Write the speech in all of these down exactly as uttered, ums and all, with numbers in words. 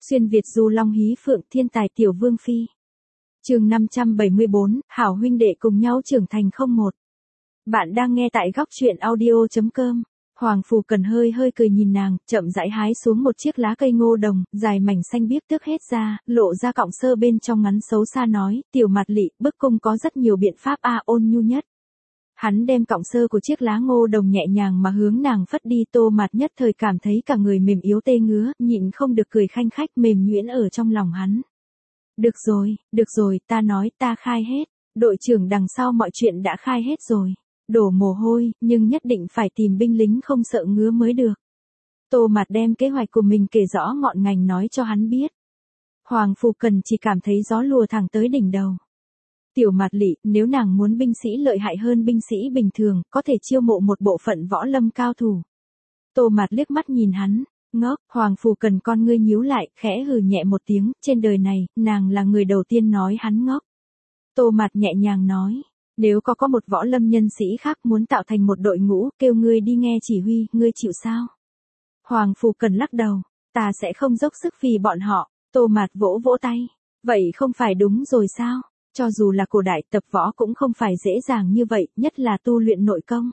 Xuyên Việt du long hí phượng thiên tài tiểu vương phi. Chương năm trăm bảy mươi bốn, hảo huynh đệ cùng nhau trưởng thành không một. Bạn đang nghe tại góc truyện audio chấm com. Hoàng Phù Cần hơi hơi cười nhìn nàng, chậm rãi hái xuống một chiếc lá cây ngô đồng, dài mảnh xanh biếc tước hết ra, lộ ra cọng sơ bên trong ngắn xấu xa nói, tiểu Mạt Lị, bức cung có rất nhiều biện pháp a ôn nhu nhất. Hắn đem cọng sơ của chiếc lá ngô đồng nhẹ nhàng mà hướng nàng phất đi. Tô Mạt nhất thời cảm thấy cả người mềm yếu tê ngứa, nhịn không được cười khanh khách mềm nhuyễn ở trong lòng hắn. Được rồi, được rồi, ta nói ta khai hết, đội trưởng đằng sau mọi chuyện đã khai hết rồi. Đổ mồ hôi, nhưng nhất định phải tìm binh lính không sợ ngứa mới được. Tô Mạt đem kế hoạch của mình kể rõ ngọn ngành nói cho hắn biết. Hoàng Phù Cần chỉ cảm thấy gió lùa thẳng tới đỉnh đầu. Tiểu Mạt Lị, nếu nàng muốn binh sĩ lợi hại hơn binh sĩ bình thường, có thể chiêu mộ một bộ phận võ lâm cao thủ. Tô Mạt liếc mắt nhìn hắn, ngốc. Hoàng Phù Cần con ngươi nhíu lại, khẽ hừ nhẹ một tiếng, trên đời này, nàng là người đầu tiên nói hắn ngốc. Tô Mạt nhẹ nhàng nói, nếu có có một võ lâm nhân sĩ khác muốn tạo thành một đội ngũ, kêu ngươi đi nghe chỉ huy, ngươi chịu sao? Hoàng Phù Cần lắc đầu, ta sẽ không dốc sức vì bọn họ. Tô Mạt vỗ vỗ tay, vậy không phải đúng rồi sao? Cho dù là cổ đại tập võ cũng không phải dễ dàng như vậy, nhất là tu luyện nội công.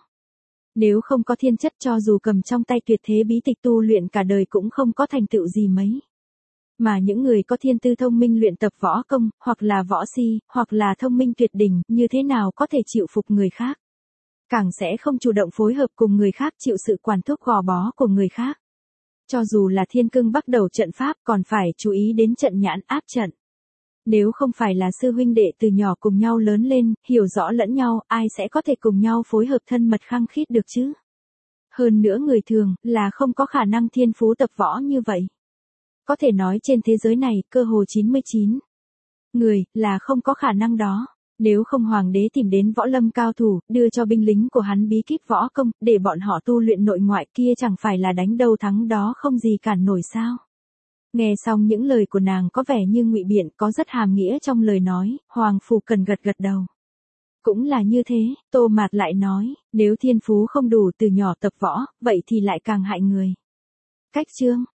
Nếu không có thiên chất cho dù cầm trong tay tuyệt thế bí tịch tu luyện cả đời cũng không có thành tựu gì mấy. Mà những người có thiên tư thông minh luyện tập võ công, hoặc là võ si, hoặc là thông minh tuyệt đỉnh, như thế nào có thể chịu phục người khác. Càng sẽ không chủ động phối hợp cùng người khác chịu sự quản thúc gò bó của người khác. Cho dù là thiên cương bắt đầu trận pháp còn phải chú ý đến trận nhãn áp trận. Nếu không phải là sư huynh đệ từ nhỏ cùng nhau lớn lên, hiểu rõ lẫn nhau, ai sẽ có thể cùng nhau phối hợp thân mật khăng khít được chứ? Hơn nữa người thường, là không có khả năng thiên phú tập võ như vậy. Có thể nói trên thế giới này, cơ hồ chín mươi chín người, là không có khả năng đó. Nếu không hoàng đế tìm đến võ lâm cao thủ, đưa cho binh lính của hắn bí kíp võ công, để bọn họ tu luyện nội ngoại kia chẳng phải là đánh đâu thắng đó không gì cản nổi sao? Nghe xong những lời của nàng có vẻ như ngụy biện, có rất hàm nghĩa trong lời nói, Hoàng Phù Cần gật gật đầu. Cũng là như thế, Tô Mạt lại nói, nếu thiên phú không đủ từ nhỏ tập võ, vậy thì lại càng hại người. Cách chương,